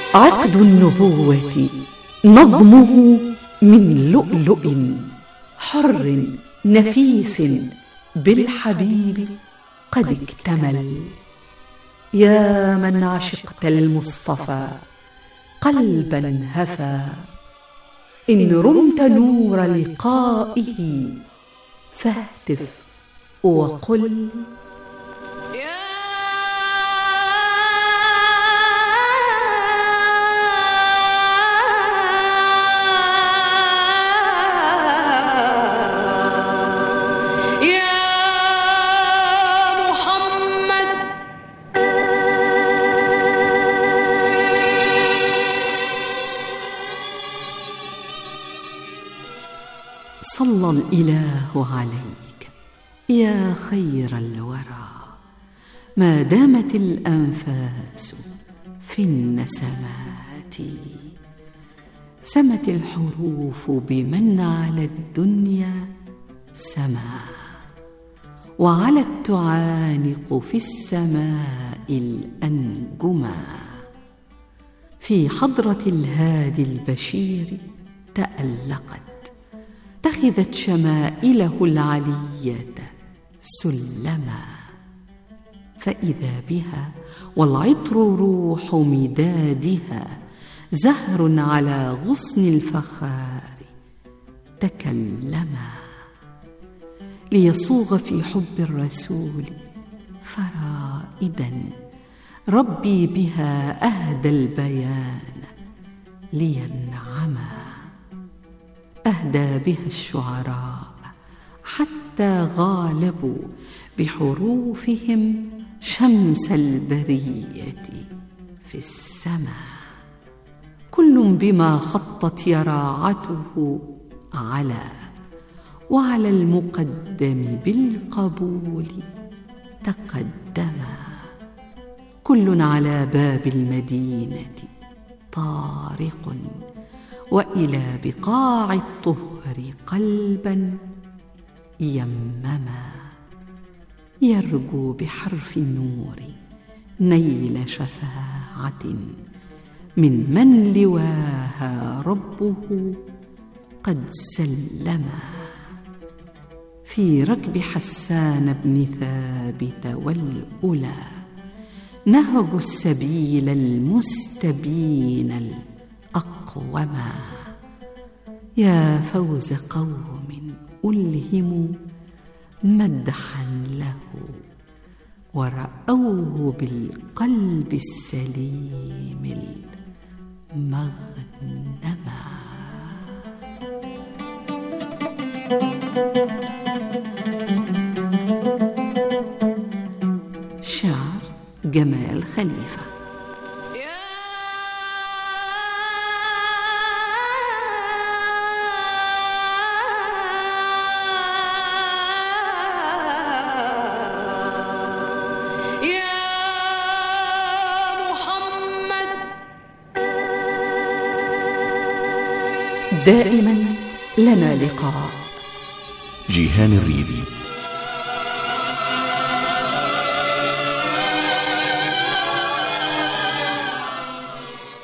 عقد النبوة نظمه من لؤلؤ حر نفيس بالحبيب قد اكتمل. يا من عشقت المصطفى قلبا هفى، إن رمت نور لقائه فاهتف وقل صلى الإله عليك يا خير الورى، ما دامت الأنفاس في النسمات. سمت الحروف بمن على الدنيا سما، وعلت تعانق في السماء الأنجما. في حضرة الهادي البشير تألقت، اتخذت شمائله العلية سلما. فإذا بها والعطر روح مدادها، زهر على غصن الفخار تكلما. ليصوغ في حب الرسول فرائدا، ربي بها أهدى البيان لينعما. أهدى بها الشعراء حتى غالبوا بحروفهم شمس البرية في السماء. كل بما خطت يراعته على، وعلى المقدم بالقبول تقدما. كل على باب المدينة طارق، وإلى بقاع الطهر قلبا يمما. يرجو بحرف النور نيل شفاعة من لواها ربه قد سلما. في ركب حسان بن ثابت والأولى نهجوا السبيل المستبين أقوما. يا فوز قوم ألهموا مدحا له، ورأوه بالقلب السليم المغنما. شعر جمال خليفة. دائما لنا لقاء. جيهان الريدي.